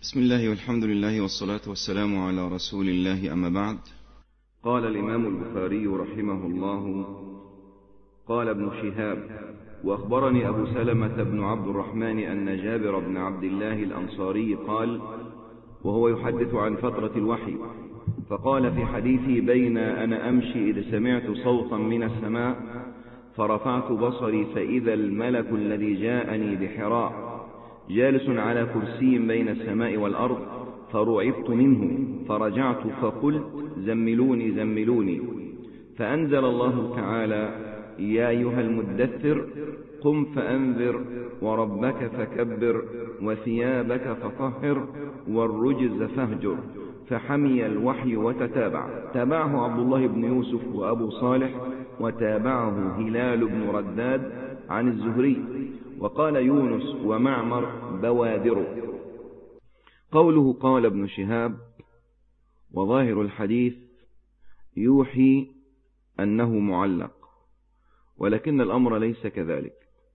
بسم الله والحمد لله والصلاة والسلام على رسول الله، أما بعد. قال الإمام البخاري رحمه الله: قال ابن شهاب: وأخبرني أبو سلمة بن عبد الرحمن أن جابر بن عبد الله الأنصاري قال وهو يحدث عن فترة الوحي، فقال في حديثي: بين أنا أمشي إذ سمعت صوتا من السماء فرفعت بصري فإذا الملك الذي جاءني بحراء جالس على كرسي بين السماء والأرض، فرعبت منه فرجعت فقلت: زملوني زملوني، فأنزل الله تعالى: يا أيها المدثر قم فأنذر وربك فكبر وثيابك فطهر والرجز فاهجر، فحمي الوحي وتتابع. تابعه عبد الله بن يوسف وأبو صالح، وتابعه هلال بن رداد عن الزهري، وقال يونس ومعمر بوادر. قوله قال ابن شهاب وظاهر الحديث يوحي أنه معلق، ولكن الأمر ليس كذلك.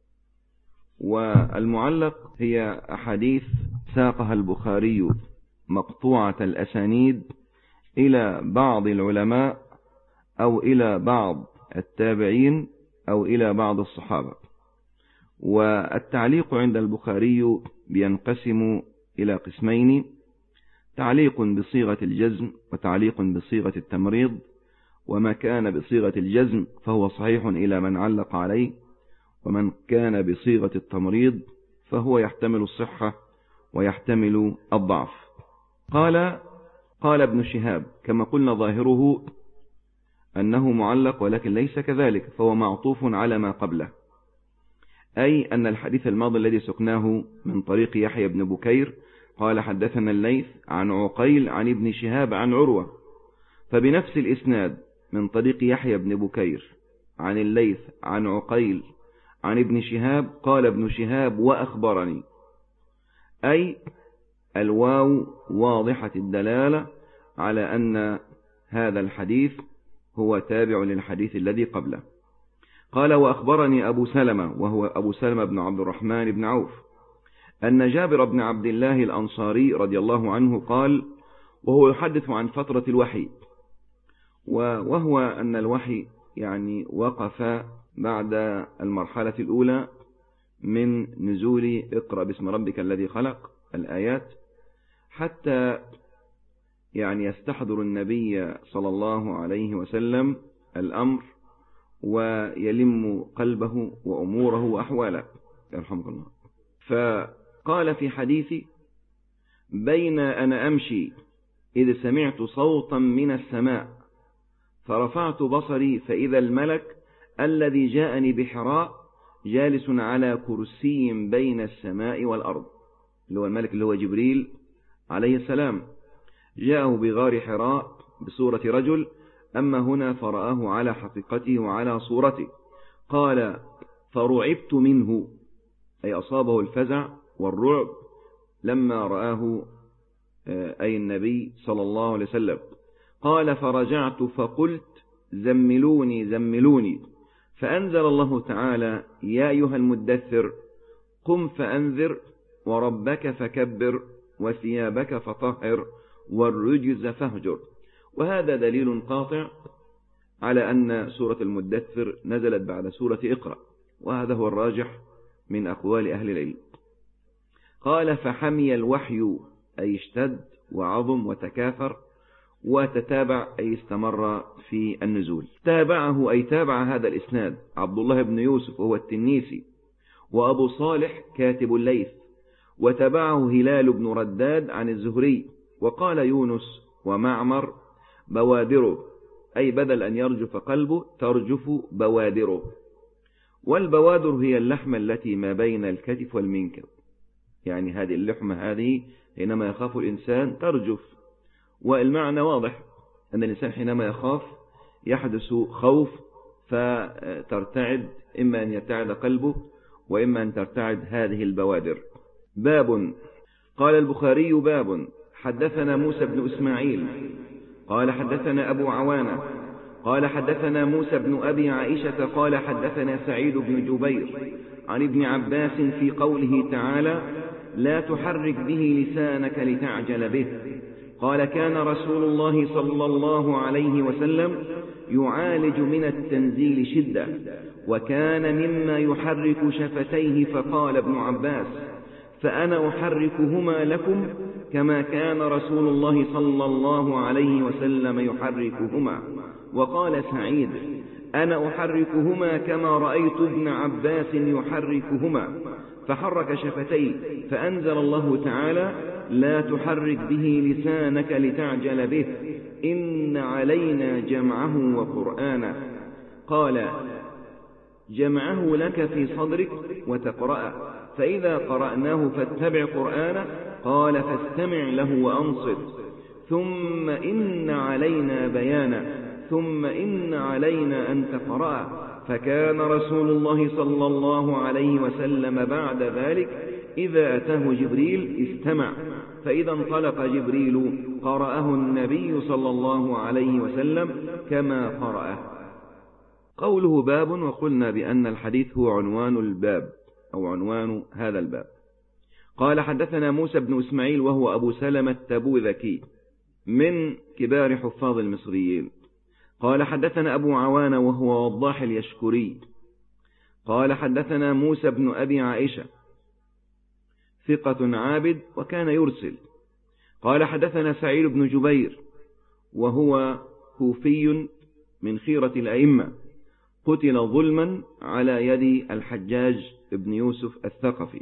والمعلق هي أحاديث ساقها البخاري مقطوعة الأسانيد إلى بعض العلماء أو إلى بعض التابعين أو إلى بعض الصحابة. والتعليق عند البخاري بينقسم إلى قسمين: تعليق بصيغة الجزم وتعليق بصيغة التمريض. وما كان بصيغة الجزم فهو صحيح إلى من علق عليه، ومن كان بصيغة التمريض فهو يحتمل الصحة ويحتمل الضعف. قال ابن شهاب، كما قلنا ظاهره أنه معلق، ولكن ليس كذلك، فهو معطوف على ما قبله، أي أن الحديث الماضي الذي سقناه من طريق يحيى بن بكير قال حدثنا الليث عن عقيل عن ابن شهاب عن عروة، فبنفس الإسناد من طريق يحيى بن بكير عن الليث عن عقيل عن ابن شهاب قال ابن شهاب وأخبرني، أي الواو واضحة الدلالة على أن هذا الحديث هو تابع للحديث الذي قبله. قال وأخبرني أبو سلمة، وهو أبو سلمة بن عبد الرحمن بن عوف، أن جابر بن عبد الله الأنصاري رضي الله عنه قال وهو يحدث عن فترة الوحي، وهو أن الوحي يعني وقف بعد المرحلة الأولى من نزول اقرأ باسم ربك الذي خلق الآيات، حتى يعني يستحضر النبي صلى الله عليه وسلم الأمر ويلم قلبه وأموره وأحواله يرحمك الله. فقال في حديثي: بين أنا أمشي إذ سمعت صوتا من السماء فرفعت بصري فإذا الملك الذي جاءني بحراء جالس على كرسي بين السماء والأرض، اللي هو الملك اللي هو جبريل عليه السلام، جاءه بغار حراء بصورة رجل، أما هنا فرآه على حقيقته وعلى صورته. قال فرعبت منه، أي أصابه الفزع والرعب لما رآه أي النبي صلى الله عليه وسلم. قال فرجعت فقلت: زملوني زملوني، فأنزل الله تعالى: يا أيها المدثر قم فأنذر وربك فكبر وثيابك فطهر والرجز فاهجر. وهذا دليل قاطع على أن سورة المدثر نزلت بعد سورة اقرأ، وهذا هو الراجح من أقوال أهل العلم. قال فحمي الوحي، أي اشتد وعظم وتكاثر وتتابع، أي استمر في النزول. تابعه أي تابع هذا الإسناد عبد الله بن يوسف وهو التنيسي، وأبو صالح كاتب الليث، وتابعه هلال بن رداد عن الزهري، وقال يونس ومعمر بوادره، أي بدل أن يرجف قلبه ترجف بوادره. والبوادر هي اللحمة التي ما بين الكتف والمنكب، يعني هذه اللحمة هذه حينما يخاف الإنسان ترجف، والمعنى واضح أن الإنسان حينما يخاف يحدث خوف فترتعد، إما أن يرتعد قلبه وإما أن ترتعد هذه البوادر. باب. قال البخاري: باب حدثنا موسى بن إسماعيل قال حدثنا أبو عوانة قال حدثنا موسى بن أبي عائشة قال حدثنا سعيد بن جبير عن ابن عباس في قوله تعالى: لا تحرك به لسانك لتعجل به. قال كان رسول الله صلى الله عليه وسلم يعالج من التنزيل شدة، وكان مما يحرك شفتيه. فقال ابن عباس: فأنا أحركهما لكم كما كان رسول الله صلى الله عليه وسلم يحركهما. وقال سعيد: أنا أحركهما كما رأيت ابن عباس يحركهما. فحرك شفتيه، فأنزل الله تعالى: لا تحرك به لسانك لتعجل به، إن علينا جمعه وقرآنه. قال: جمعه لك في صدرك وتقرأه، فإذا قرأناه فاتبع قرآنه. قال: فاستمع له وأنصت، ثم إن علينا بيانه، ثم إن علينا أن تقرأه. فكان رسول الله صلى الله عليه وسلم بعد ذلك إذا أتاه جبريل استمع، فإذا انطلق جبريل قرأه النبي صلى الله عليه وسلم كما قرأه. قوله باب، وقلنا بأن الحديث هو عنوان الباب أو عنوان هذا الباب. قال: حدثنا موسى بن إسماعيل وهو أبو سلمة التبوذكي من كبار حفاظ المصريين. قال: حدثنا أبو عوانة وهو وضاح اليشكري. قال: حدثنا موسى بن أبي عائشة ثقة عابد وكان يرسل. قال: حدثنا سعيد بن جبير وهو كوفي من خيرة الأئمة، قتل ظلما على يد الحجاج بن يوسف الثقفي.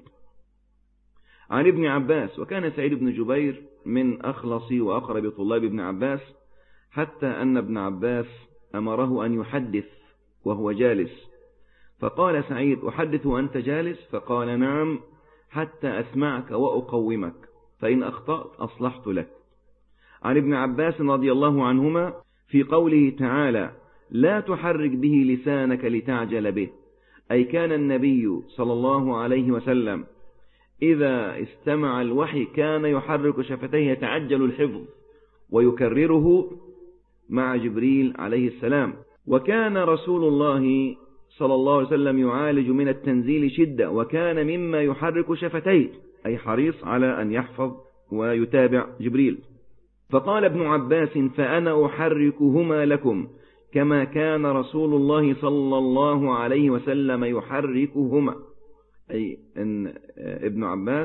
عن ابن عباس، وكان سعيد بن جبير من أخلص وأقرب طلاب ابن عباس، حتى أن ابن عباس أمره أن يحدث وهو جالس، فقال سعيد: أحدث وأنت جالس؟ فقال: نعم، حتى أسمعك وأقومك، فإن أخطأت أصلحت لك. عن ابن عباس رضي الله عنهما في قوله تعالى: لا تحرك به لسانك لتعجل به، أي كان النبي صلى الله عليه وسلم إذا استمع الوحي كان يحرك شفتيه يتعجل الحفظ ويكرره مع جبريل عليه السلام. وكان رسول الله صلى الله عليه وسلم يعالج من التنزيل شدة، وكان مما يحرك شفتيه، أي حريص على أن يحفظ ويتابع جبريل. فقال ابن عباس: فأنا أحركهما لكم كما كان رسول الله صلى الله عليه وسلم يحركهما، أي أن ابن عباس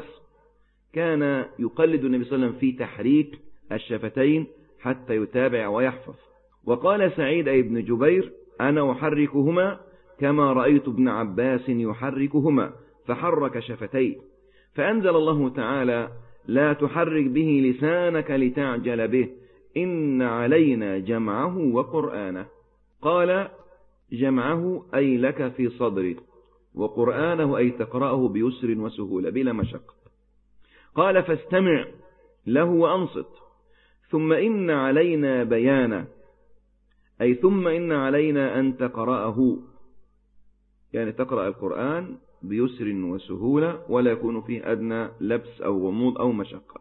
كان يقلد النبي صلى الله عليه وسلم في تحريك الشفتين حتى يتابع ويحفظ. وقال سعيد أي ابن جبير: أنا أحركهما كما رأيت ابن عباس يحركهما، فحرك شفتيه. فأنزل الله تعالى: لا تحرك به لسانك لتعجل به، إن علينا جمعه وقرآنه. قال: جمعه أي لك في صدرك، وقرآنه أي تقرأه بيسر وسهولة بلا مشقة. قال: فاستمع له وأنصت، ثم إن علينا بيانه، أي ثم إن علينا أن تقرأه، يعني تقرأ القرآن بيسر وسهولة ولا يكون فيه أدنى لبس أو غموض أو مشقة.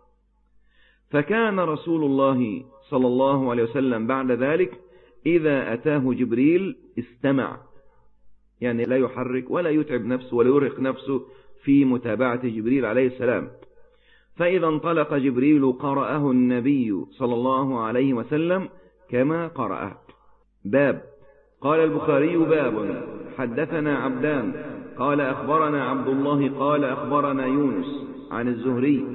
فكان رسول الله صلى الله عليه وسلم بعد ذلك إذا أتاه جبريل استمع، يعني لا يحرك ولا يتعب نفسه ولا يرهق نفسه في متابعة جبريل عليه السلام. فإذا انطلق جبريل قرأه النبي صلى الله عليه وسلم كما قرأه. باب. قال البخاري: باب. حدثنا عبدان قال أخبرنا عبد الله قال أخبرنا يونس عن الزهري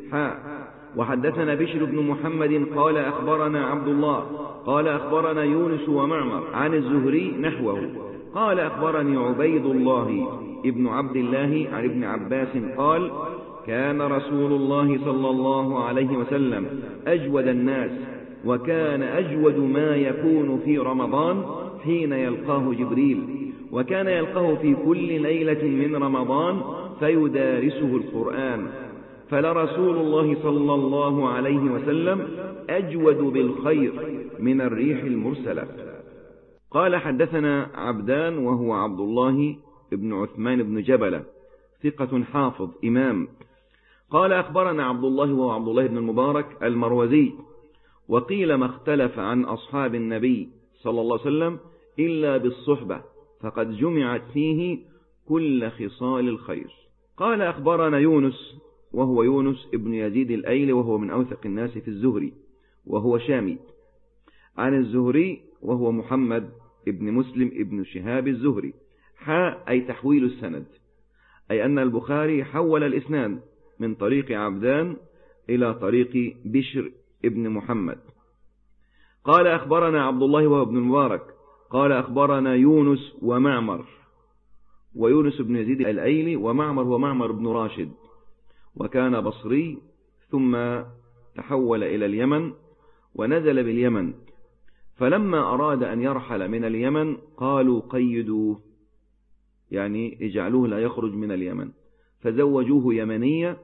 وحدثنا بشر بن محمد قال أخبرنا عبد الله قال أخبرنا يونس ومعمر عن الزهري نحوه. قال أخبرني عبيد الله ابن عبد الله عن ابن عباس قال: كان رسول الله صلى الله عليه وسلم أجود الناس، وكان أجود ما يكون في رمضان حين يلقاه جبريل، وكان يلقاه في كل ليلة من رمضان فيدارسه القرآن، فلرسول الله صلى الله عليه وسلم أجود بالخير من الريح المرسلة. قال: حدثنا عبدان وهو عبد الله بن عثمان بن جبلة ثقة حافظ إمام. قال: أخبرنا عبد الله وهو عبد الله بن المبارك المروزي. وقيل ما اختلف عن أصحاب النبي صلى الله عليه وسلم إلا بالصحبة، فقد جمعت فيه كل خصال الخير. قال: أخبرنا يونس وهو يونس ابن يزيد الأيلي وهو من أوثق الناس في الزهري وهو شامي، عن الزهري وهو محمد ابن مسلم ابن شهاب الزهري. أي تحويل السند، أي أن البخاري حول الإسناد من طريق عبدان إلى طريق بشر ابن محمد. قال أخبرنا عبد الله وهو ابن المبارك قال أخبرنا يونس ومعمر، ويونس بن يزيد الأيلي، ومعمر هو معمر بن راشد، وكان بصري ثم تحول إلى اليمن ونزل باليمن، فلما أراد أن يرحل من اليمن قالوا قيدوه، يعني اجعلوه لا يخرج من اليمن، فزوجوه يمنية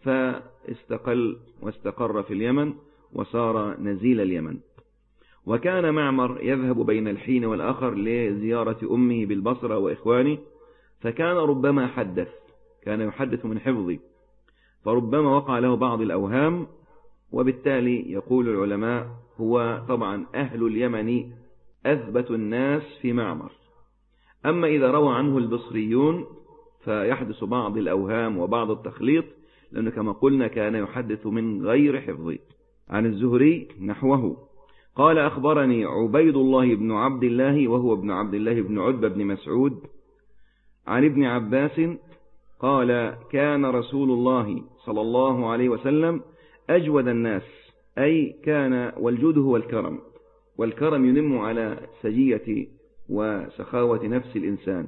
فاستقل واستقر في اليمن وصار نزيل اليمن. وكان معمر يذهب بين الحين والآخر لزيارة أمه بالبصرة وإخوانه، فكان ربما كان يحدث من حفظه، فربما وقع له بعض الأوهام، وبالتالي يقول العلماء هو طبعا أهل اليمن أثبت الناس في معمر. أما إذا روى عنه البصريون فيحدث بعض الأوهام وبعض التخليط، لأنه كما قلنا كان يحدث من غير حفظه. عن الزهري نحوه قال أخبرني عبيد الله بن عبد الله وهو ابن عبد الله بن عتبة بن مسعود عن ابن عباس قال كان رسول الله صلى الله عليه وسلم أجود الناس، أي كان، والجود هو الكرم، والكرم ينم على سجية وسخاوة نفس الإنسان،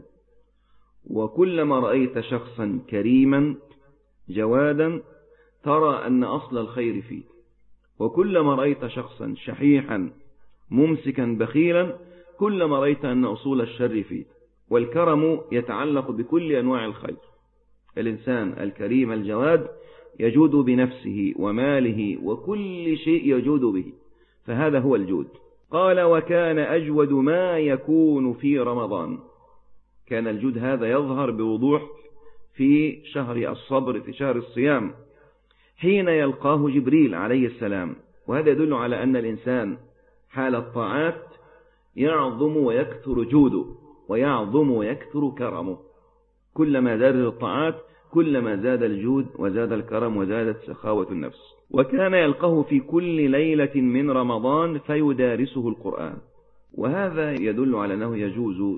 وكلما رأيت شخصا كريما جوادا ترى أن أصل الخير فيه، وكلما رأيت شخصا شحيحا ممسكا بخيلا كلما رأيت أن أصول الشر فيه. والكرم يتعلق بكل أنواع الخير، الإنسان الكريم الجواد يجود بنفسه وماله وكل شيء يجود به، فهذا هو الجود. قال وكان أجود ما يكون في رمضان، كان الجود هذا يظهر بوضوح في شهر الصبر، في شهر الصيام، حين يلقاه جبريل عليه السلام. وهذا يدل على أن الإنسان حال الطاعات يعظم ويكثر جوده ويعظم ويكثر كرمه، كلما زادت الطاعات كلما زاد الجود وزاد الكرم وزادت سخاوة النفس. وكان يلقاه في كل ليلة من رمضان فيدارسه القرآن، وهذا يدل على أنه يجوز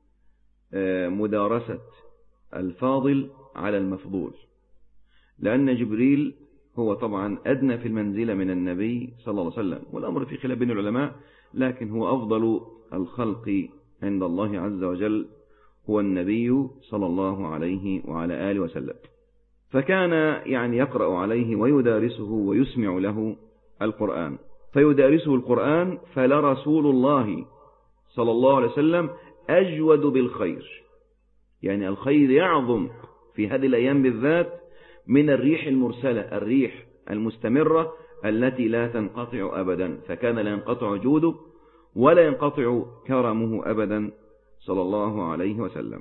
مدارسة الفاضل على المفضول، لأن جبريل هو طبعا أدنى في المنزلة من النبي صلى الله عليه وسلم، والأمر في خلاف بين العلماء، لكن هو أفضل الخلق عند الله عز وجل هو النبي صلى الله عليه وعلى آله وسلم. فكان يعني يقرأ عليه ويدارسه ويسمع له القرآن، فيدارسه القرآن. فلرسول الله صلى الله عليه وسلم أجود بالخير، يعني الخير يعظم في هذه الأيام بالذات من الريح المرسلة، الريح المستمرة التي لا تنقطع أبدا، فكان لا ينقطع جوده ولا ينقطع كرمه أبدا صلى الله عليه وسلم.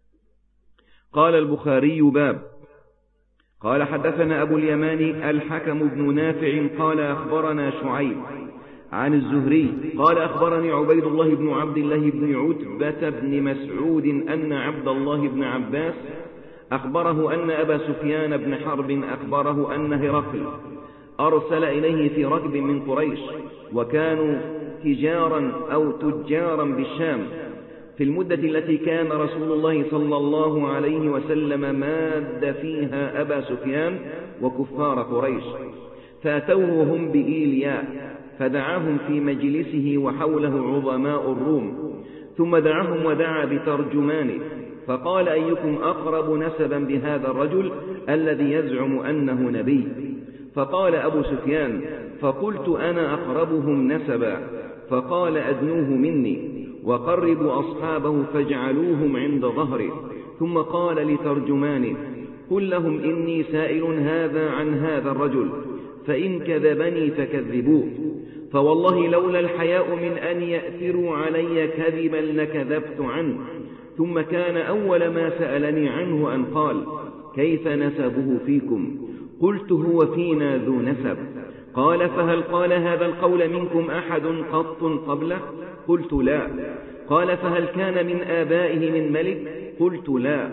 قال البخاري باب قال حدثنا أبو اليماني الحكم بن نافع قال أخبرنا شعيب عن الزهري قال أخبرني عبيد الله بن عبد الله بن عتبة بن مسعود أن عبد الله بن عباس أخبره أن أبا سفيان بن حرب أخبره أن هرقل أرسل إليه في ركب من قريش، وكانوا تجارا أو تجارا بالشام في المدة التي كان رسول الله صلى الله عليه وسلم ماد فيها أبا سفيان وكفار قريش، فأتوه هم بإيلياء فدعاهم في مجلسه وحوله عظماء الروم، ثم دعاهم ودعا بترجمانه، فقال أيكم أقرب نسبا بهذا الرجل الذي يزعم أنه نبي؟ فقال أبو سفيان فقلت أنا أقربهم نسبا، فقال أدنوه مني وقربوا أصحابه فاجعلوهم عند ظهره، ثم قال لترجمانه قل لهم إني سائل هذا عن هذا الرجل، فإن كذبني فكذبوه، فوالله لولا الحياء من أن يأثروا علي كذبا لكذبت عنه. ثم كان أول ما سألني عنه أن قال كيف نسبه فيكم؟ قلت هو فينا ذو نسب. قال فهل قال هذا القول منكم أحد قط قبله؟ قلت لا. قال فهل كان من آبائه من ملك؟ قلت لا.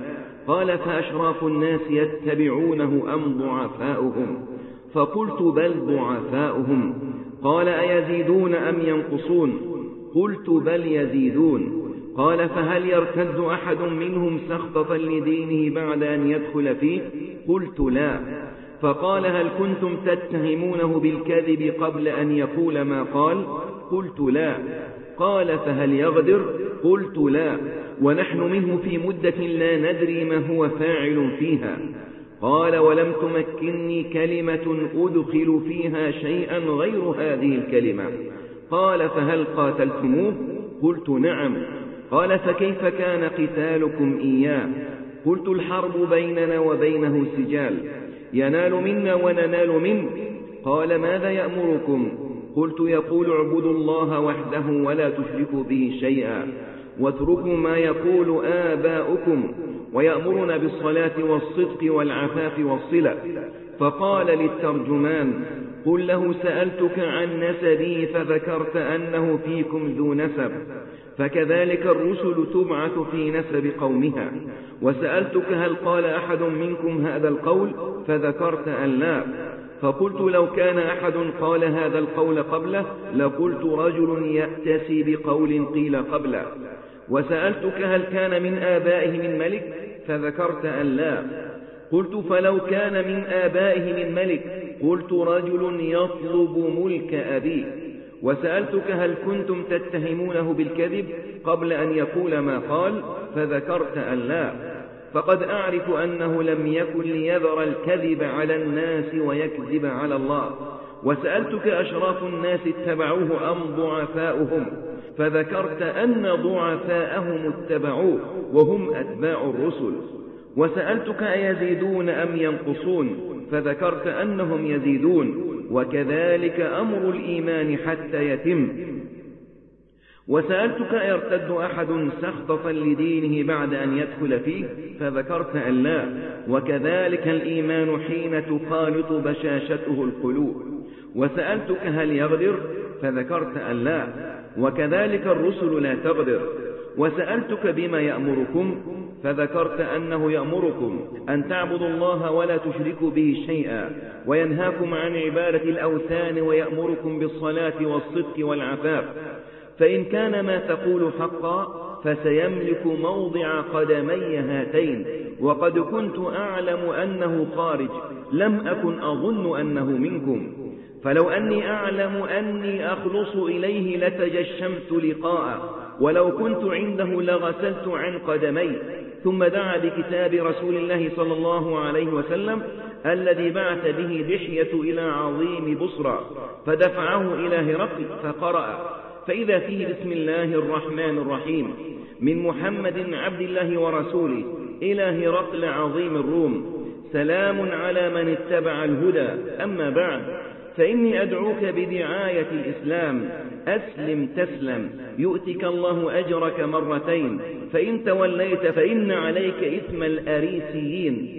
قال فأشراف الناس يتبعونه أم ضعفاؤهم؟ فقلت بل ضعفاؤهم. قال أيزيدون أم ينقصون؟ قلت بل يزيدون. قال فهل يرتد أحد منهم سخطة لدينه بعد أن يدخل فيه؟ قلت لا. فقال هل كنتم تتهمونه بالكذب قبل أن يقول ما قال؟ قلت لا. قال فهل يغدر؟ قلت لا، ونحن منه في مدة لا ندري ما هو فاعل فيها. قال ولم تمكنني كلمة أدخل فيها شيئا غير هذه الكلمة. قال فهل قاتلتموه؟ قلت نعم. قال فكيف كان قتالكم إياه؟ قلت الحرب بيننا وبينه سجال، ينال منا وننال منه. قال ماذا يأمركم؟ قلت يقول اعبدوا الله وحده ولا تشركوا به شيئا واتركوا ما يقول آباؤكم، ويأمرنا بالصلاة والصدق والعفاف والصلة. فقال للترجمان قل له سألتك عن نسبي فذكرت أنه فيكم ذو نسب، فكذلك الرسل تبعث في نسب قومها. وسألتك هل قال أحد منكم هذا القول؟ فذكرت أن لا. فقلت لو كان أحد قال هذا القول قبله لقلت رجل يأتسي بقول قيل قبله. وسألتك هل كان من آبائه من ملك؟ فذكرت أن لا. قلت فلو كان من آبائه من ملك؟ قلت رجل يطلب ملك أبيه. وسألتك هل كنتم تتهمونه بالكذب قبل أن يقول ما قال؟ فذكرت أن لا. فقد أعرف أنه لم يكن ليذر الكذب على الناس ويكذب على الله. وسألتك أشراف الناس اتبعوه أم ضعفاؤهم؟ فذكرت أن ضعفاءهم اتبعوه وهم أتباع الرسل. وسألتك أيزيدون أم ينقصون؟ فذكرت أنهم يزيدون، وكذلك أمر الإيمان حتى يتم. وسألتك أيرتد أحد سخطة لدينه بعد أن يدخل فيه؟ فذكرت أن لا، وكذلك الإيمان حين تخالط بشاشته القلوب. وسألتك هل يغدر؟ فذكرت أن لا، وكذلك الرسل لا تغدر. وسألتك بما يأمركم؟ فذكرت أنه يأمركم أن تعبدوا الله ولا تشركوا به شيئا، وينهاكم عن عبادة الأوثان، ويأمركم بالصلاة والصدق والعفاف. فإن كان ما تقول حقا فسيملك موضع قدمي هاتين، وقد كنت أعلم أنه خارج، لم أكن أظن أنه منكم. فلو أني أعلم أني أخلص إليه لتجشمت لقاءه، ولو كنت عنده لغسلت عن قدمي. ثم دعا بكتاب رسول الله صلى الله عليه وسلم الذي بعث به دحية إلى عظيم بصرى، فدفعه إلى هرقل فقرأ، فإذا فيه بسم الله الرحمن الرحيم من محمد عبد الله ورسوله إلى هرقل عظيم الروم، سلام على من اتبع الهدى، أما بعد، فإني أدعوك بدعاية الإسلام، أسلم تسلم يؤتك الله أجرك مرتين، فإن توليت فإن عليك إثم الأريسيين.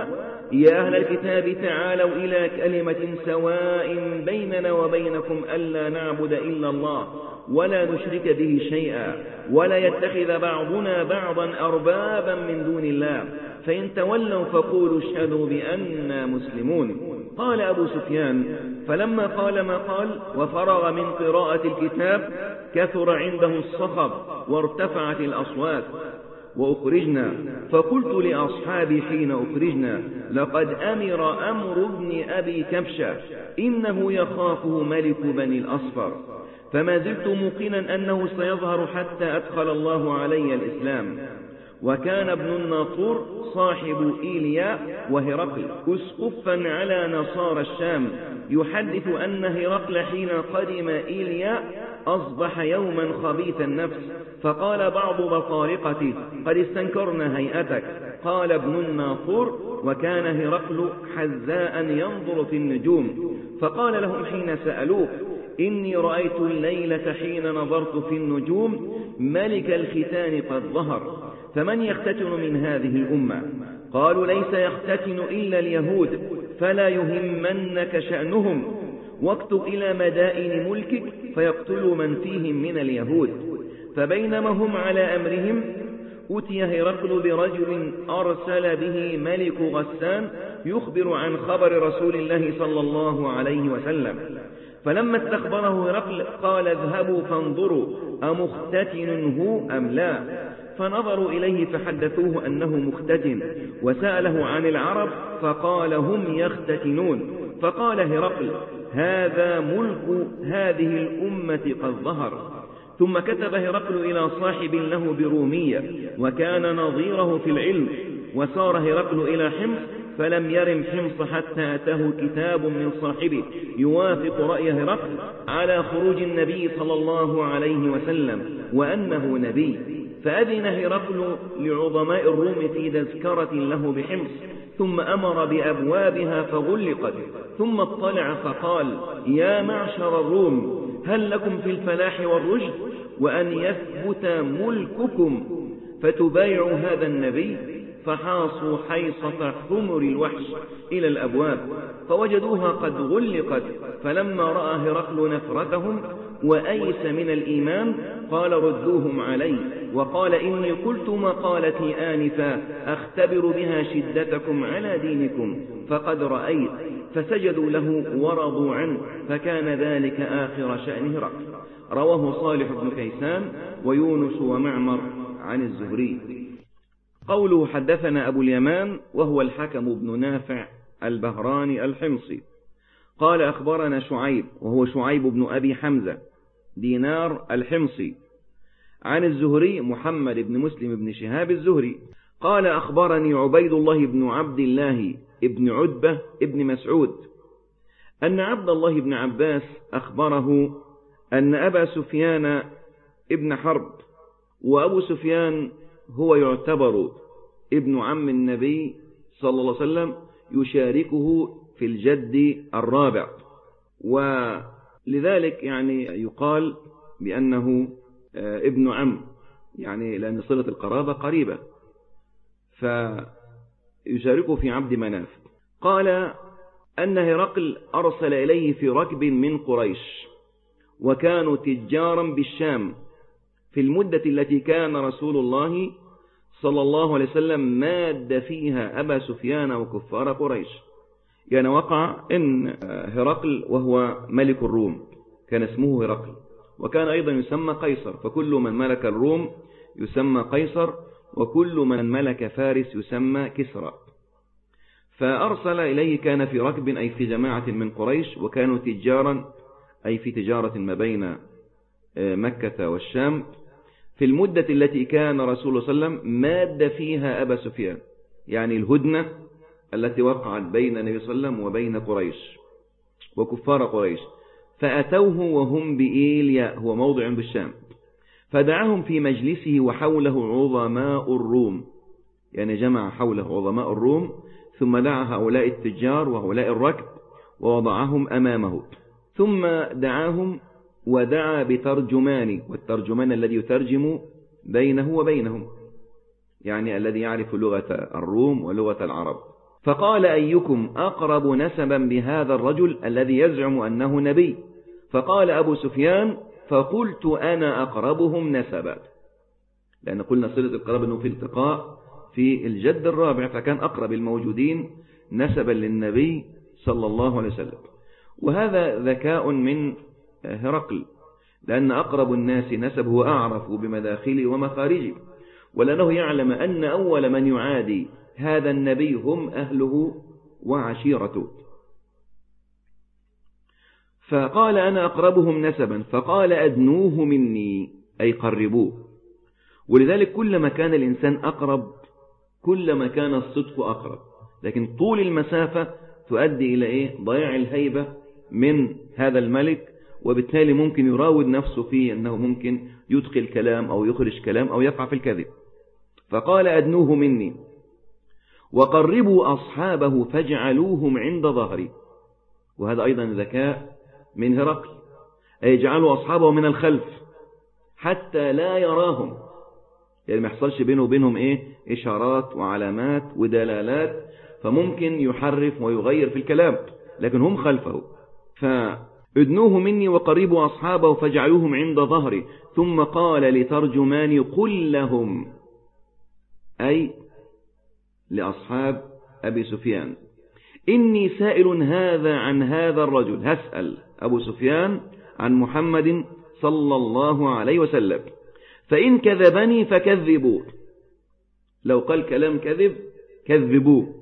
ويا أهل الكتاب تعالوا إلى كلمة سواء بيننا وبينكم ألا نعبد إلا الله ولا نشرك به شيئا، ولا يتخذ بعضنا بعضا أربابا من دون الله، فإن تولوا فقولوا اشهدوا بأننا مسلمون. قال أبو سفيان فلما قال ما قال وفرغ من قراءة الكتاب كثر عنده الصخب وارتفعت الأصوات وأخرجنا. فقلت لأصحابي حين أخرجنا لقد أمر أمر ابن أبي كبشة إنه يخافه ملك بني الأصفر، فما زلت موقنا أنه سيظهر حتى أدخل الله علي الإسلام. وكان ابن الناطور صاحب إيليا وهرقل أسقفا على نصارى الشام، يحدث أن هرقل حين قدم إيليا أصبح يوما خبيث النفس، فقال بعض بطارقته قد استنكرنا هيئتك. قال ابن الناطور وكان هرقل حذاء ينظر في النجوم، فقال لهم حين سألوه إني رأيت الليلة حين نظرت في النجوم ملك الختان قد ظهر، فمن يختتن من هذه الأمة؟ قالوا ليس يختتن إلا اليهود، فلا يهمنك شأنهم، واكتب إلى مدائن ملكك فيقتلوا من فيهم من اليهود. فبينما هم على أمرهم أتي هرقل برجل أرسل به ملك غسان يخبر عن خبر رسول الله صلى الله عليه وسلم، فلما استخبره هرقل قال اذهبوا فانظروا أمختتن هو أم لا، فنظروا إليه فحدثوه أنه مختتن، وسأله عن العرب فقال هم يختتنون، فقال هرقل هذا ملك هذه الأمة قد ظهر. ثم كتب هرقل إلى صاحب له برومية وكان نظيره في العلم، وسار هرقل إلى حمص فلم يرم حمص حتى أتاه كتاب من صاحبه يوافق رأي هرقل على خروج النبي صلى الله عليه وسلم وأنه نبي، فأذن هرقل لعظماء الروم في تذكرة له بحمص، ثم أمر بأبوابها فغلقت، ثم اطلع فقال يا معشر الروم هل لكم في الفلاح والرشد وأن يثبت ملككم فتبايعوا هذا النبي؟ فحاصوا حيصة حمر الوحش إلى الأبواب فوجدوها قد غلقت، فلما رأى هرقل نفرتهم وأيس من الإيمان قال ردوهم علي، وقال إني قلت مقالتي آنفا أختبر بها شدتكم على دينكم فقد رأيت، فسجدوا له ورضوا عنه، فكان ذلك آخر شأن هرقل. رواه صالح بن كيسان ويونس ومعمر عن الزهري. قوله حدثنا أبو اليمان وهو الحكم بن نافع البهراني الحمصي قال أخبرنا شعيب وهو شعيب بن أبي حمزة دينار الحمصي عن الزهري محمد بن مسلم بن شهاب الزهري قال أخبرني عبيد الله بن عبد الله ابن عتبة ابن مسعود أن عبد الله بن عباس أخبره أن أبا سفيان ابن حرب، وأبو سفيان هو يعتبر ابن عم النبي صلى الله عليه وسلم يشاركه في الجد الرابع، ولذلك يعني يقال بأنه ابن عم، يعني لأن صلة القرابة قريبة، فيشاركه في عبد مناف. قال أن هرقل أرسل إليه في ركب من قريش وكانوا تجارا بالشام في المدة التي كان رسول الله صلى الله عليه وسلم ماد فيها أبا سفيان وكفار قريش. يعني وقع إن هرقل وهو ملك الروم كان اسمه هرقل، وكان أيضا يسمى قيصر، فكل من ملك الروم يسمى قيصر، وكل من ملك فارس يسمى كسرى. فأرسل إليه كان في ركب أي في جماعة من قريش، وكانوا تجارا أي في تجارة ما بين مكة والشام في المدة التي كان رسول الله صلى الله عليه وسلم ماد فيها أبا سفيان، يعني الهدنة التي وقعت بين النبي صلى الله عليه وسلم وبين قريش وكفار قريش، فأتوه وهم بإيليا هو موضع بالشام، فدعاهم في مجلسه وحوله عظماء الروم، يعني جمع حوله عظماء الروم، ثم دعا هؤلاء التجار وهؤلاء الركب ووضعهم أمامه، ثم دعاهم ودعا بترجمان، والترجمان الذي يترجم بينه وبينهم، يعني الذي يعرف لغة الروم ولغة العرب. فقال أيكم أقرب نسبا بهذا الرجل الذي يزعم أنه نبي؟ فقال أبو سفيان فقلت أنا أقربهم نسبا، لأن قلنا صلة القرابة أنه في التقاء في الجد الرابع، فكان أقرب الموجودين نسبا للنبي صلى الله عليه وسلم. وهذا ذكاء من هرقل، لأن أقرب الناس نسبه أعرف بمداخله ومخارجه، ولأنه يعلم أن أول من يعادي هذا النبي هم أهله وعشيرته. فقال أنا أقربهم نسبا، فقال أدنوه مني أي قربوه. ولذلك كلما كان الإنسان أقرب كلما كان الصدق أقرب، لكن طول المسافة تؤدي إلى ضياع الهيبة من هذا الملك، وبالتالي ممكن يراود نفسه فيه أنه ممكن يدخل كلام أو يخرج كلام أو يقع في الكذب. فقال أدنوه مني وقربوا أصحابه فاجعلوهم عند ظهري، وهذا أيضا ذكاء من هرقل، أي يجعلوا أصحابه من الخلف حتى لا يراهم، يعني ما يحصلش بينه وبينهم إشارات وعلامات ودلالات، فممكن يحرف ويغير في الكلام، لكن هم خلفه. فأدنوه مني وقربوا أصحابه فاجعلوهم عند ظهري، ثم قال لترجماني قل لهم، أي لأصحاب أبي سفيان: إني سائل هذا عن هذا الرجل، هسأل أبو سفيان عن محمد صلى الله عليه وسلم، فإن كذبني فكذبوه، لو قال كلام كذب كذبوه.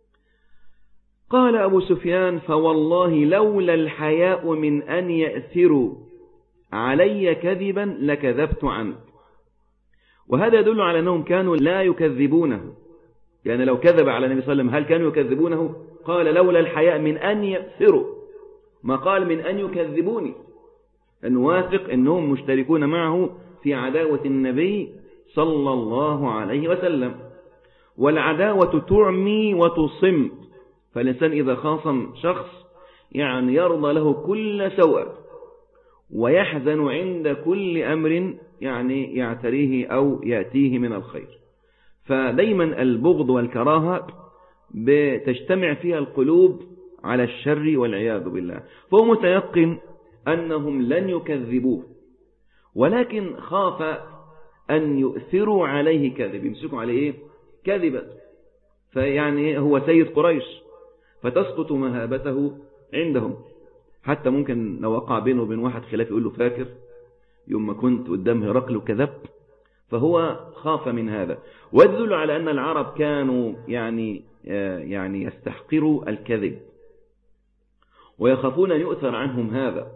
قال أبو سفيان: فوالله لولا الحياء من أن يأثروا علي كذبا لكذبت عنه. وهذا يدل على أنهم كانوا لا يكذبونه، يعني لو كذب على النبي صلى الله عليه وسلم هل كانوا يكذبونه؟ قال لولا الحياء من أن يأثروا، ما قال من أن يكذبوني، أن واثق أنهم مشتركون معه في عداوة النبي صلى الله عليه وسلم. والعداوة تعمي وتصم، فالإنسان إذا خاصم شخص يعني يرضى له كل سوء ويحزن عند كل أمر يعني يعتريه أو يأتيه من الخير. فدايما البغض والكراهة بتجتمع فيها القلوب على الشر والعياذ بالله. فهو متيقن أنهم لن يكذبوه، ولكن خاف أن يؤثروا عليه كذب، يمسكوا عليه كذبا، فيعني هو سيد قريش فتسقط مهابته عندهم. حتى ممكن لو وقع بينه وبين واحد خلاف يقول له: فاكر يوم ما كنت قدام هرقل وكذبت؟ فهو خاف من هذا. ويدل على أن العرب كانوا يعني يستحقروا الكذب ويخافون أن يؤثر عنهم هذا،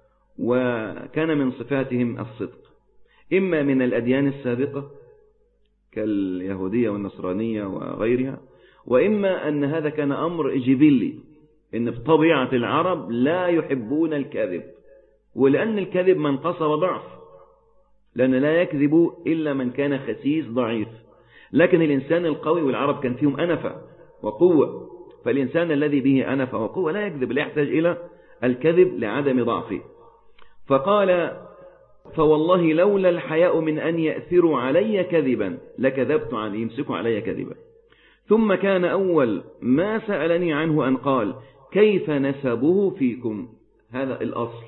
وكان من صفاتهم الصدق، إما من الأديان السابقة كاليهودية والنصرانية وغيرها، وإما أن هذا كان أمر جبلي، إن بطبيعة العرب لا يحبون الكذب، ولأن الكذب منقصة وضعف، لأن لا يكذب إلا من كان خسيس ضعيف. لكن الإنسان القوي، والعرب كان فيهم أنفة وقوة، فالإنسان الذي به أنفة وقوة لا يكذب، لا يحتاج إلى الكذب لعدم ضعفه. فقال: فوالله لولا الحياء من أن يأثروا علي كذبا لكذبت عنه، يمسكوا علي كذبا. ثم كان أول ما سألني عنه أن قال: كيف نسبه فيكم؟ هذا الأصل.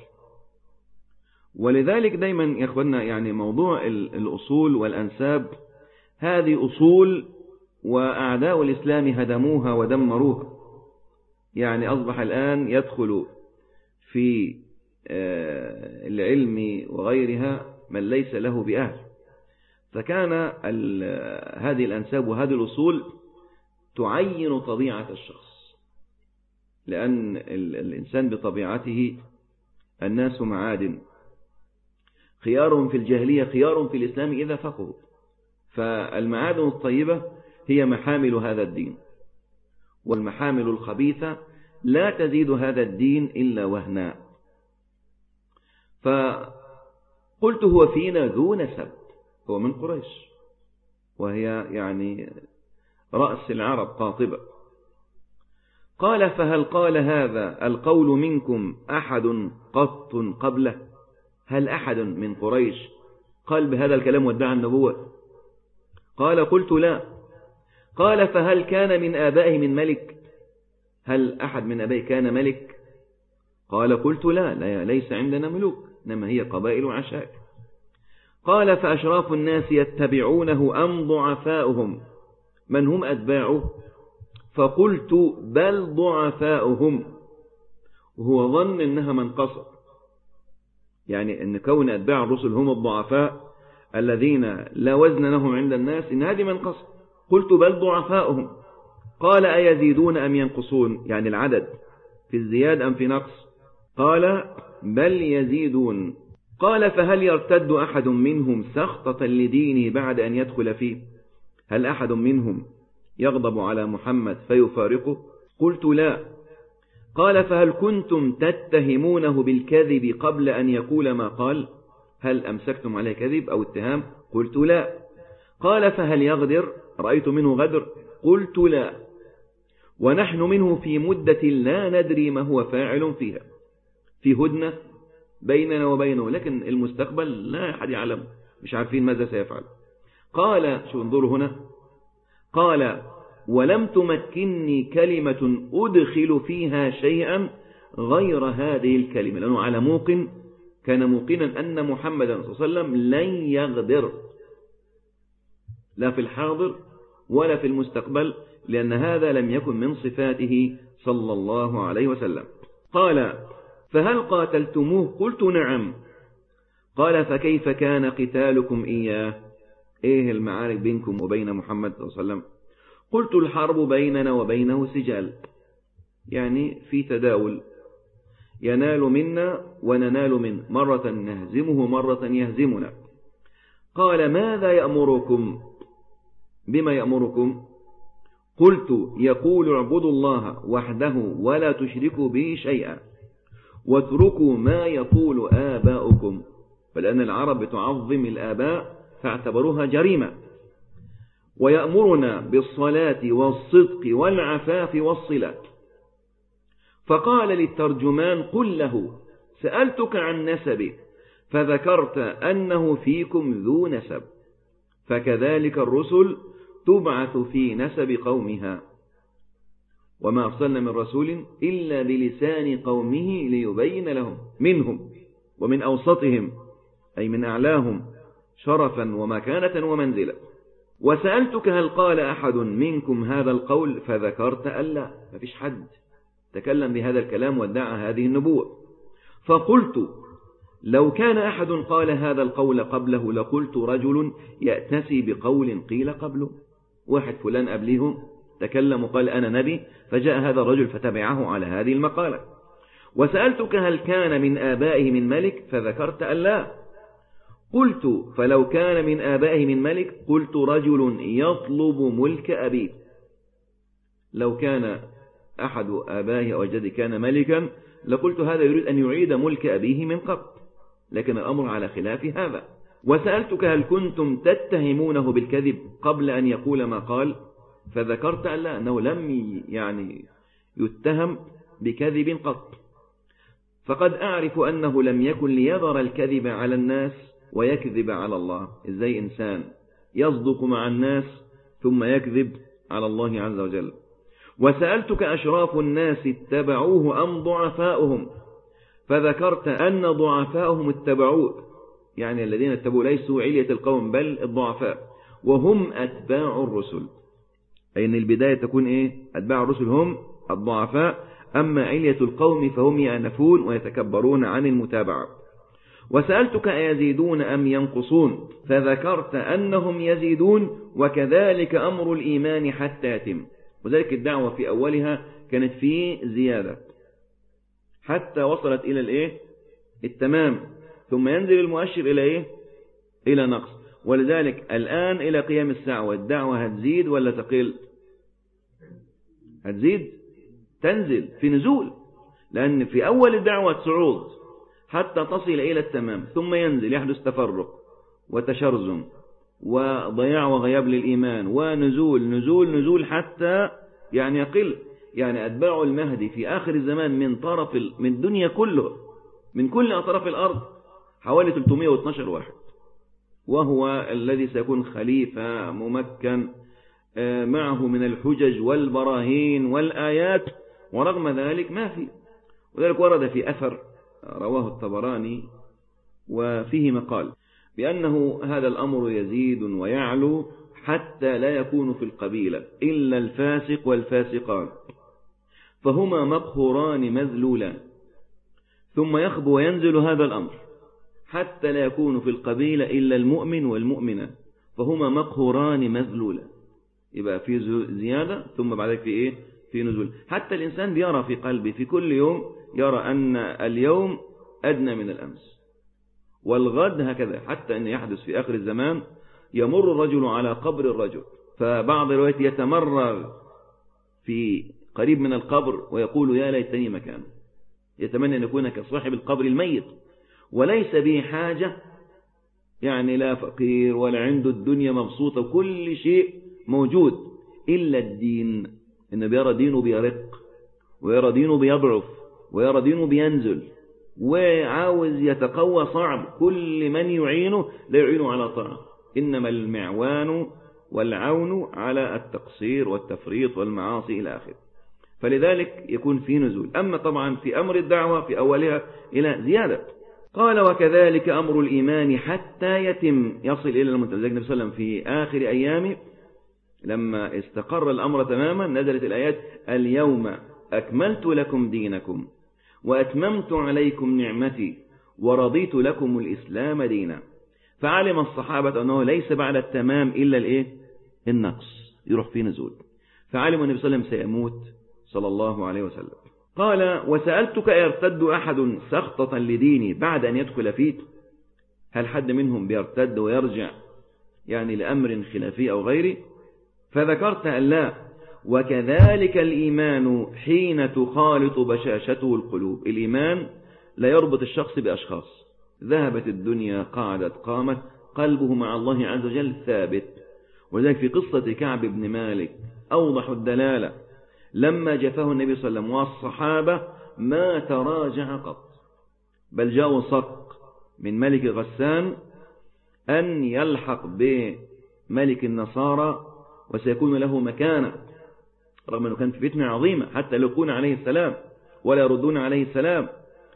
ولذلك دايما يا أخوانا يعني موضوع الأصول والأنساب هذه أصول، وأعداء الإسلام هدموها ودمروها. يعني أصبح الآن يدخل في العلم وغيرها من ليس له بأهل. فكان هذه الأنساب وهذه الأصول تعين طبيعة الشخص، لأن الإنسان بطبيعته الناس معادن، خيارهم في الجاهلية خيارهم في الإسلام إذا فقهوا. فالمعادن الطيبة هي محامل هذا الدين، والمحامل الخبيثة لا تزيد هذا الدين إلا وهنا. فقلت: هو فينا ذو نسب، هو من قريش، وهي يعني رأس العرب قاطبة. قال: فهل قال هذا القول منكم أحد قط قبله؟ هل أحد من قريش قال بهذا الكلام وادعى النبوة؟ قال: قلت: لا. قال: فهل كان من آبائه من ملك؟ هل أحد من آبائه كان ملك؟ قال: قلت: لا، ليس عندنا ملوك، إنما هي قبائل وعشائر. قال: فأشراف الناس يتبعونه أم ضعفاؤهم؟ من هم أتباعه؟ فقلت: بل ضعفاؤهم. وهو ظن إنها منقصة، يعني أن كون أتباع الرسل هم الضعفاء الذين لا وزن لهم عند الناس، إن هذه منقصة. قلت: بل ضعفاؤهم. قال: أيزيدون أم ينقصون؟ يعني العدد في الزياد أم في نقص؟ قال: بل يزيدون. قال: فهل يرتد أحد منهم سخطة لدينه بعد أن يدخل فيه؟ هل أحد منهم يغضب على محمد فيفارقه؟ قلت: لا. قال: فهل كنتم تتهمونه بالكذب قبل أن يقول ما قال؟ هل أمسكتم عليه كذب أو اتهام؟ قلت: لا. قال: فهل يغدر؟ رأيت منه غدر؟ قلت: لا. ونحن منه في مدة لا ندري ما هو فاعل فيها، في هدنة بيننا وبينه، لكن المستقبل لا أحد يعلم، مش عارفين ماذا سيفعل. قال: شو انظروا هنا، قال: ولم تمكنني كلمة أدخل فيها شيئا غير هذه الكلمة، لأنه على موقن، كان موقنا أن محمدا صلى الله عليه وسلم لن يغدر لا في الحاضر ولا في المستقبل، لأن هذا لم يكن من صفاته صلى الله عليه وسلم. قال: فهل قاتلتموه؟ قلت: نعم. قال: فكيف كان قتالكم إياه؟ إيه المعارك بينكم وبين محمد صلى الله عليه وسلم؟ قلت: الحرب بيننا وبينه سجال، يعني في تداول، ينال منا وننال منه، مرة نهزمه مرة يهزمنا. قال: ماذا يأمركم؟ بما يأمركم؟ قلت: يقول: اعبدوا الله وحده ولا تشركوا به شيئا واتركوا ما يقول آباؤكم، فلأن العرب تعظم الآباء فاعتبروها جريمة. ويأمرنا بالصلاة والصدق والعفاف والصلة. فقال للترجمان: قل له: سألتك عن نسبه فذكرت أنه فيكم ذو نسب، فكذلك الرسل تبعث في نسب قومها، وما أرسلنا من رسول إلا بلسان قومه ليبين لهم منهم ومن أوسطهم، أي من أعلاهم شرفا ومكانة ومنزلة. وسألتك: هل قال أحد منكم هذا القول؟ فذكرت ألا، ما فيش حد تكلم بهذا الكلام وادعى هذه النبوة. فقلت: لو كان أحد قال هذا القول قبله لقلت رجل يأتسي بقول قيل قبله، واحد فلان قبلهم تكلم وقال أنا نبي، فجاء هذا الرجل فتبعه على هذه المقالة. وسألتك: هل كان من آبائه من ملك؟ فذكرت ألا. قلت: فلو كان من آبائه من ملك قلت رجل يطلب ملك أبيه. لو كان أحد آبائه أو جده كان ملكا لقلت هذا يريد أن يعيد ملك أبيه من قبل، لكن الأمر على خلاف هذا. وسألتك: هل كنتم تتهمونه بالكذب قبل أن يقول ما قال؟ فذكرت ألا، أنه لم يتهم بكذب قط. فقد أعرف أنه لم يكن ليظهر الكذب على الناس ويكذب على الله. إزاي إنسان يصدق مع الناس ثم يكذب على الله عز وجل؟ وسألتك: أشراف الناس اتبعوه أم ضعفاؤهم؟ فذكرت أن ضعفاؤهم اتبعوه، يعني الذين اتبعوا ليسوا علية القوم بل الضعفاء، وهم أتباع الرسل، أي أن البداية تكون إيه؟ أتباع الرسل هم الضعفاء، أما علية القوم فهم يأنفون ويتكبرون عن المتابعة. وسألتك: أيزيدون أم ينقصون؟ فذكرت أنهم يزيدون، وكذلك أمر الإيمان حتى يتم. وذلك الدعوة في أولها كانت في زيادة حتى وصلت إلى الإيه؟ التمام، ثم ينزل المؤشر إلى إيه؟ إلى نقص. ولذلك الآن إلى قيام الساعة والدعوة هتزيد ولا تقل؟ هتزيد، تنزل في نزول، لأن في أول الدعوة صعود حتى تصل إلى التمام، ثم ينزل، يحدث تفرق وتشرذم وضياع وغياب للإيمان ونزول نزول نزول حتى يعني يقل. يعني أتباع المهدي في آخر الزمان من الدنيا كله، من كل أطراف الأرض، حوالي 312 واحد، وهو الذي سيكون خليفة ممكن معه من الحجج والبراهين والآيات، ورغم ذلك ما في. وذلك ورد في أثر رواه الطبراني وفيه مقال بأنه هذا الأمر يزيد ويعلو حتى لا يكون في القبيلة إلا الفاسق والفاسقان، فهما مقهوران مذلولان، ثم يخبو وينزل هذا الأمر حتى لا يكون في القبيلة إلا المؤمن والمؤمنة، فهما مقهوران مذلولان. يبقى في زيادة ثم بعدك في إيه؟ في نزول. حتى الإنسان بيرى في قلبه في كل يوم، يرى أن اليوم أدنى من الأمس، والغد هكذا، حتى أن يحدث في آخر الزمان يمر الرجل على قبر الرجل، فبعض الروايات يتمرغ في قريب من القبر ويقول يا ليتني مكانه، يتمنى أن يكون كصاحب القبر الميت، وليس به حاجة، يعني لا فقير ولا عنده الدنيا مبسوطة، كل شيء موجود إلا الدين، إنه بيرى دينه بيرق، ويرى دينه بيضعف، ويرى دينه بينزل، وعاوز يتقوى صعب، كل من يعينه لا يعينه على طاعة، إنما المعوان والعون على التقصير والتفريط والمعاصي إلى آخره. فلذلك يكون في نزول. أما طبعا في أمر الدعوة في أولها إلى زيادة. قال: وكذلك أمر الإيمان حتى يتم، يصل إلى المنتهى. النبي صلى الله عليه وسلم في آخر أيامه لما استقر الأمر تماما نزلت الآيات: اليوم أكملت لكم دينكم وأتممت عليكم نعمتي ورضيت لكم الإسلام دينا. فعلم الصحابة أنه ليس بعد التمام إلا النقص، يروح فيه نزول. فعلم النبي صلى الله عليه وسلم سيموت صلى الله عليه وسلم. قال: وسألتك أيرتد أحد سخطة لديني بعد أن يدخل فيه؟ هل حد منهم بيرتد ويرجع يعني لأمر خلافي أو غيره؟ فذكرت أن لا، وكذلك الإيمان حين تخالط بشاشته القلوب. الإيمان لا يربط الشخص بأشخاص، ذهبت الدنيا قعدت قامت، قلبه مع الله عز وجل ثابت. ولذلك في قصة كعب بن مالك أوضح الدلالة، لما جفاه النبي صلى الله عليه وسلم والصحابة ما تراجع قط، بل جاء صك من ملك غسان أن يلحق بملك النصارى وسيكون له مكانة، رغم أنه كان في فتنة عظيمة حتى يلقون عليه السلام ولا يردون عليه السلام.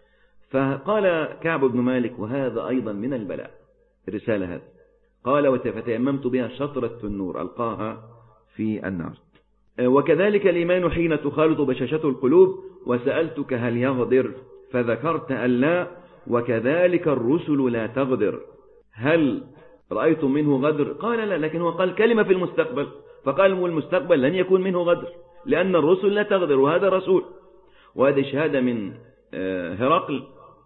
فقال كعب بن مالك: وهذا أيضا من البلاء الرسالة هذه. قال: فتيممت بها شطرة النور ألقاها في النار. وكذلك الإيمان حين تخالط بشاشته القلوب. وسألتك: هل يغدر؟ فذكرت أن لا، وكذلك الرسل لا تغدر. هل رأيتم منه غدر؟ قال: لا، لكن هو قال كلمة في المستقبل، فقال المستقبل لن يكون منه غدر لأن الرسل لا تغدر، وهذا رسول. وهذه شهادة من هرقل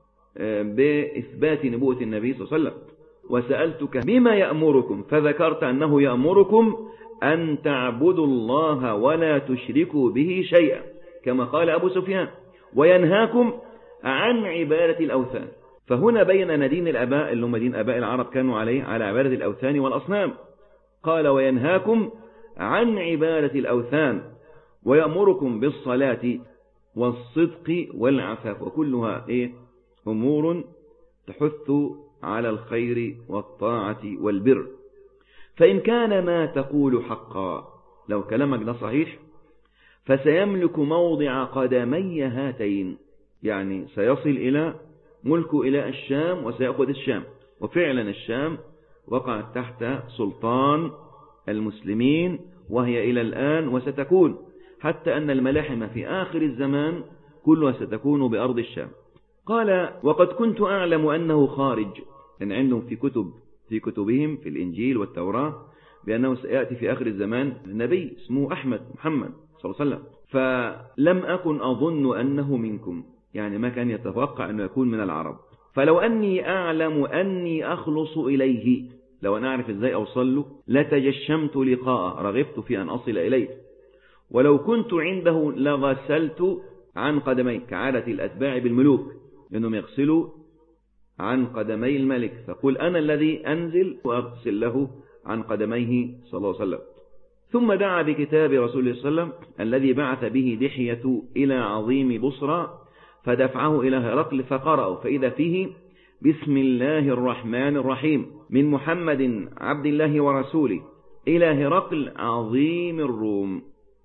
بإثبات نبوة النبي صلى الله عليه وسلم. وسألتك: بما يأمركم؟ فذكرت أنه يأمركم أن تعبدوا الله ولا تشركوا به شيئا كما قال أبو سفيان، وينهاكم عن عبادة الأوثان. فهنا بين أن دين الآباء اللي هم دين آباء العرب كانوا عليه على عبادة الأوثان والأصنام. قال: وينهاكم عن عبادة الأوثان ويأمركم بالصلاة والصدق والعفاف، وكلها أمور تحث على الخير والطاعة والبر. فإن كان ما تقول حقا، لو كلامك ده صحيح، فسيملك موضع قدمي هاتين، يعني سيصل إلى ملكه إلى الشام وسيأخذ الشام. وفعلا الشام وقعت تحت سلطان المسلمين وهي إلى الآن وستكون، حتى أن الملاحم في آخر الزمان كلها ستكون بأرض الشام. قال: وقد كنت أعلم أنه خارج، أن عندهم في كتبهم في الإنجيل والتوراة بأنه سيأتي في آخر الزمان نبي اسمه أحمد محمد صلى الله عليه وسلم. فلم أكن أظن أنه منكم، يعني ما كان يتوقع أنه يكون من العرب. فلو أني أعلم أني أخلص إليه، لو أنا أعرف إزاي أوصل له، لتجشمت لقاءه، رغبت في أن أصل إليه. ولو كنت عنده لغسلت عن قدمي، كعادة الأتباع بالملوك لأنهم يغسلوا عن قدمي الملك، فقل أنا الذي أنزل وأغسل له عن قدميه صلى الله عليه وسلم. ثم دعا بكتاب رسول الله صلى الله عليه وسلم الذي بعث به دحية إلى عظيم بصرى، فدفعه إلى هرقل فقرأه، فإذا فيه: بسم الله الرحمن الرحيم، من محمد عبد الله ورسوله إلى هرقل عظيم الروم.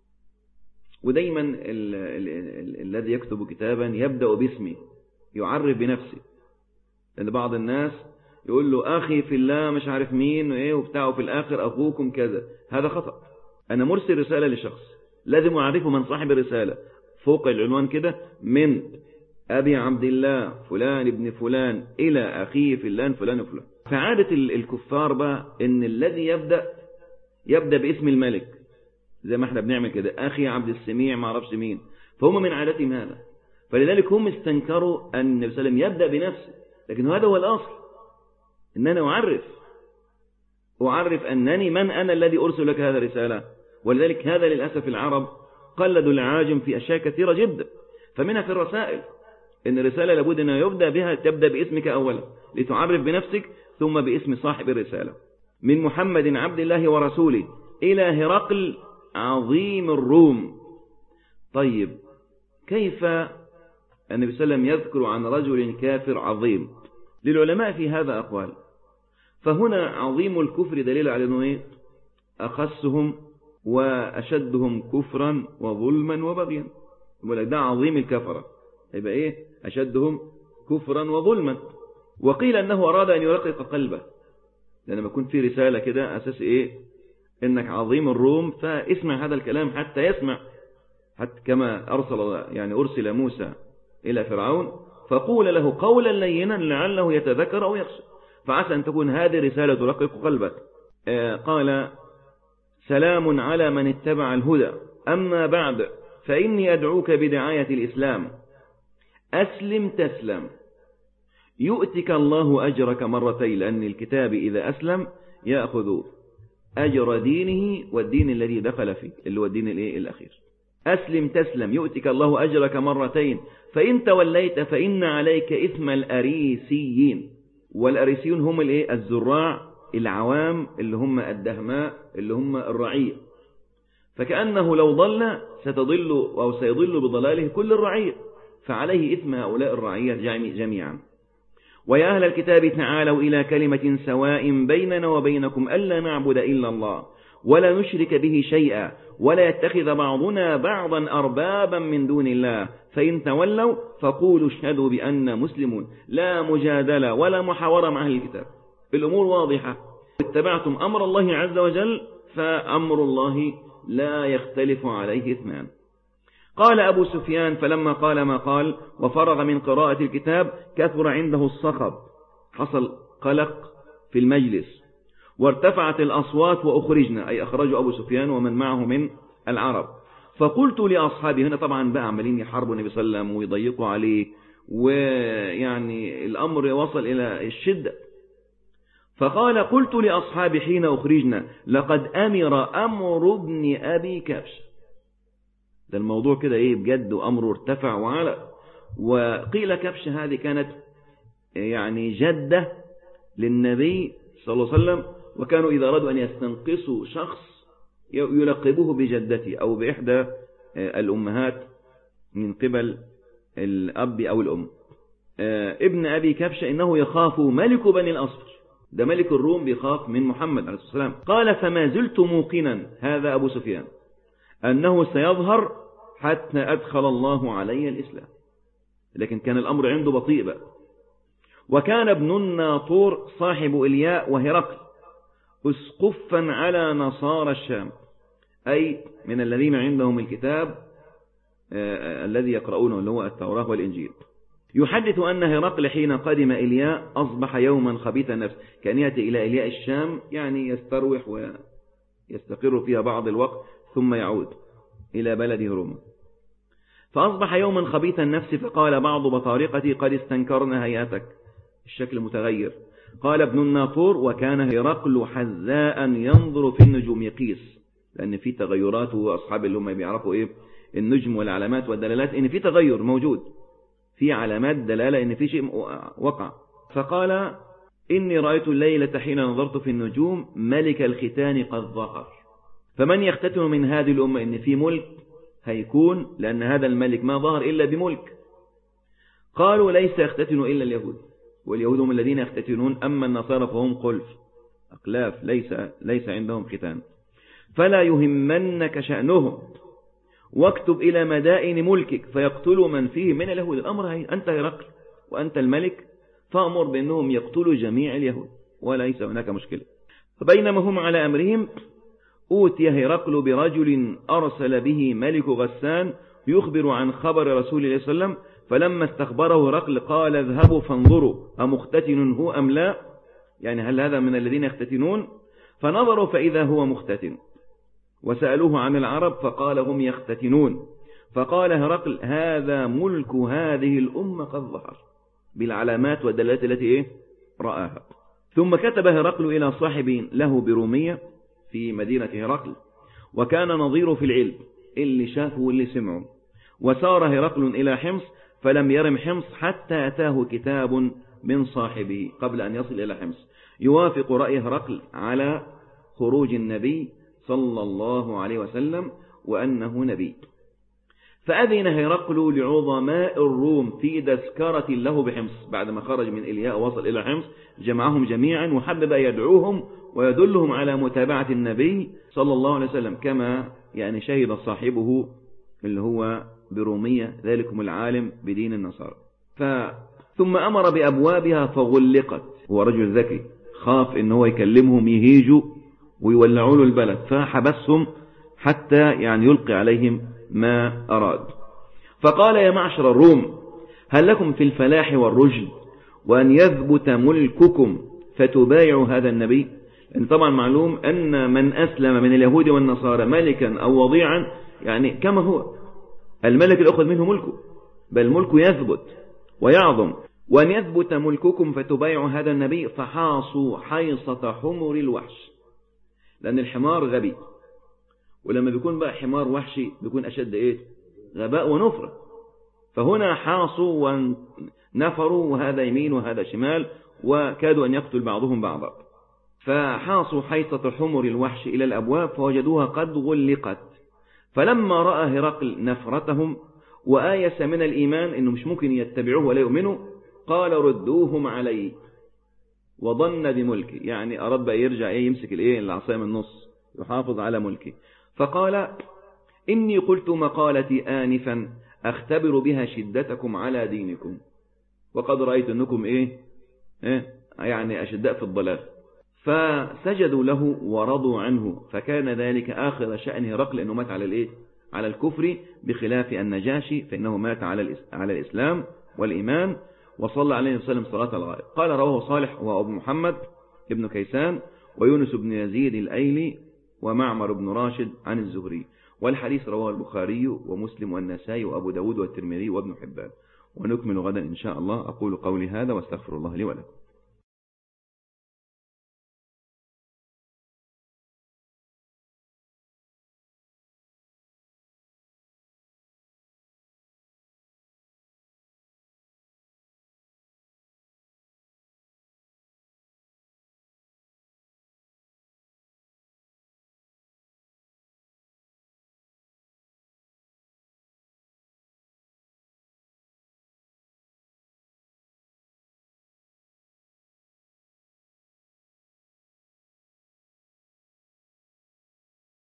ودايما الذي يكتب كتابا يبدأ باسمه، يعرف بنفسه، لأن بعض الناس يقول له أخي في الله مش عارف مين وإيه وبتاعه، في الآخر أخوكم كذا. هذا خطأ. أنا مرسل رسالة لشخص، لازم أعرفه من صاحب الرسالة، فوق العنوان كده: من أبي عبد الله فلان ابن فلان إلى أخيه فلان فلان وفلان. فعادة الكفار بقى إن الذي يبدأ باسم الملك، زي ما احنا بنعمل كده: أخي عبد السميع ما أعرفش مين. فهم من عادتهم هذا، فلذلك هم استنكروا أن النبي صلى الله عليه وسلم يبدأ بنفسه. لكن هذا هو الأصل، إن أنا أعرف أنني من أنا الذي أرسل لك هذا الرسالة. ولذلك هذا للأسف العرب قلدوا العاجم في أشياء كثيرة جدا، فمنها في الرسائل إن الرسالة لابد أن تبدأ باسمك أولا لتعرف بنفسك، ثم باسم صاحب الرسالة. من محمد عبد الله ورسوله إلى هرقل عظيم الروم. طيب، كيف النبي صلى الله عليه وسلم يذكر عن رجل كافر عظيم؟ للعلماء في هذا أقوال. فهنا عظيم الكفر دليل على أنه أخسهم وأشدهم كفرا وظلما وبغيا. ده عظيم الكفرة، يبقى أشدهم كفرا وظلما. وقيل أنه أراد أن يرقق قلبه، لأن ما يكون في رسالة كده أساس إنك عظيم الروم، فاسمع هذا الكلام حتى يسمع، حتى كما أرسل موسى إلى فرعون فقول له قولا لينا لعله يتذكر أو يخشى، فعسى أن تكون هذه رسالة ترقق قلبك. قال سلام على من اتبع الهدى، أما بعد فإني أدعوك بدعاية الإسلام، أسلم تسلم يؤتك الله أجرك مرتين، لأن الكتاب إذا أسلم يأخذ أجر دينه والدين الذي دخل فيه اللي هو الدين الأخير. أسلم تسلم يؤتك الله أجرك مرتين، فإن توليت فإن عليك إثم الأريسيين، والأريسيون هم الزراع العوام اللي هم الدهماء اللي هم الرعية، فكأنه لو ضل ستضل أو سيضل بضلاله كل الرعية، فعليه إثم هؤلاء الرعية جميعا. ويا أهل الكتاب تعالوا إلى كلمة سواء بيننا وبينكم ألا نعبد إلا الله ولا نشرك به شيئا ولا يتخذ بعضنا بعضا أربابا من دون الله، فإن تولوا فقولوا اشهدوا بأننا مسلمون. لا مجادلة ولا محاورة مع أهل الكتاب، الأمور واضحة، اتبعتم أمر الله عز وجل فأمر الله لا يختلف عليه اثنان. قال أبو سفيان فلما قال ما قال وفرغ من قراءة الكتاب كثر عنده الصخب، حصل قلق في المجلس، وارتفعت الأصوات وأخرجنا، أي أخرجوا أبو سفيان ومن معه من العرب. فقلت لأصحابي، هنا طبعا بقى عمالين يحاربوا النبي صلى الله عليه وسلم ويضيقوا عليه، ويعني الأمر وصل إلى الشدة. فقال قلت لأصحابي حين أخرجنا لقد أمر ابن أبي كبش، ده الموضوع كده بجد، وأمره ارتفع وعلى. وقيل كبش هذه كانت يعني جدة للنبي صلى الله عليه وسلم، وكانوا إذا أرادوا أن يستنقصوا شخص يلقبوه بجدته أو بإحدى الأمهات من قبل الأب أو الأم. ابن أبي كبش إنه يخاف ملك بني الأصفر، ده ملك الروم بيخاف من محمد عليه الصلاة والسلام. قال فما زلت موقنا، هذا أبو سفيان، أنه سيظهر حتى أدخل الله علي الإسلام، لكن كان الأمر عنده بطيء بقى. وكان ابن الناطور صاحب إلياء وهرقل أسقفا على نصارى الشام، أي من الذين عندهم الكتاب الذي يقرؤونه اللي هو التوراة والإنجيل. يحدث أن هرقل حين قدم إلياء أصبح يوما خبيث النفس، كان يأتي إلى إلياء الشام يعني يستروح ويستقر فيها بعض الوقت ثم يعود إلى بلده روما. فأصبح يوما خبيث النفس، فقال بعض بطارقتي قد استنكرنا هيئتك، الشكل متغير. قال ابن الناطور وكان هرقل حذاء ينظر في النجوم، يقيس، لأن في تغيرات، وأصحاب اللي هم بيعرفوا النجم والعلامات والدلالات إن في تغير موجود، في علامات دلالة إن في شيء وقع. فقال إني رأيت الليلة حين نظرت في النجوم ملك الختان قد ظهر، فمن يختتن من هذه الأمة إن في ملك هيكون، لأن هذا الملك ما ظهر إلا بملك. قالوا ليس يختتن إلا اليهود، واليهود هم الذين يختتنون، أما النصارى فهم قلف أقلاف ليس عندهم ختان. فلا يهمنك شأنهم واكتب إلى مدائن ملكك فيقتلوا من فيه من اليهود. الأمر أنت هرقل وأنت الملك، فأمر بأنهم يقتلوا جميع اليهود وليس هناك مشكلة. فبينما هم على أمرهم أوتي هرقل برجل أرسل به ملك غسان يخبر عن خبر رسول الله صلى الله عليه وسلم، فلما استخبره هرقل قال اذهبوا فانظروا أمختتن هو أم لا، يعني هل هذا من الذين يختتنون؟ فنظروا فإذا هو مختتن، وسألوه عن العرب فقال هم يختتنون. فقال هرقل هذا ملك هذه الأمة قد ظهر، بالعلامات والدلالات التي رآها. ثم كتب هرقل إلى صاحب له برومية في مدينة هرقل، وكان نظيره في العلم اللي شافه واللي سمعه. وسار هرقل إلى حمص فلم يرم حمص حتى أتاه كتاب من صاحبه قبل أن يصل إلى حمص يوافق رأي هرقل على خروج النبي صلى الله عليه وسلم وأنه نبي. فأذن هرقل لعظماء الروم في تذكرة له بحمص، بعد ما خرج من إلياء وصل إلى حمص جمعهم جميعا وحبب يدعوهم ويدلهم على متابعة النبي صلى الله عليه وسلم، كما يعني شهد صاحبه اللي هو برومية ذلكم العالم بدين النصارى. ثم أمر بأبوابها فغلقت، هو رجل ذكي خاف إن هو يكلمهم يهيجوا ويولعوا له البلد، فحبسهم حتى يعني يلقي عليهم ما أراد. فقال يا معشر الروم هل لكم في الفلاح والرشد وأن يثبت ملككم فتبايعوا هذا النبي؟ لأن طبعا معلوم أن من أسلم من اليهود والنصارى ملكا أو وضيعا يعني كما هو الملك اللي أخذ منه ملكه، بل ملكه يثبت ويعظم. وأن يثبت ملككم فتبايعوا هذا النبي فحاصوا حيصة حمر الوحش، لأن الحمار غبي، ولما بيكون بقى حمار وحشي بيكون أشد غباء ونفرة. فهنا حاصوا ونفروا، وهذا يمين وهذا شمال، وكادوا أن يقتل بعضهم بعضا. فحاصوا حيصة حمر الوحش إلى الأبواب فوجدوها قد غلقت. فلما رأى هرقل نفرتهم وآيس من الإيمان إنه مش ممكن يتبعوه ولا يؤمنوا، قال ردوهم علي وظن بملكي، يعني أراد بقى يرجع يمسك العصاية من النص يحافظ على ملكي. فقال إني قلت مقالتي آنفا أختبر بها شدتكم على دينكم، وقد رأيت أنكم يعني أشداء في الضلال. فسجدوا له ورضوا عنه، فكان ذلك آخر شأن هرقل، أنه مات على الكفر، بخلاف النجاشي فإنه مات على الإسلام والإيمان، وصلى عليه وسلم صلاة الغائب. قال رواه صالح وأبو محمد ابن كيسان ويونس بن يزيد الأيلي ومعمر بن راشد عن الزهري، والحديث رواه البخاري ومسلم والنسائي وأبو داود والترمذي وابن حبان. ونكمل غدا إن شاء الله. أقول قولي هذا واستغفر الله لي ولكم.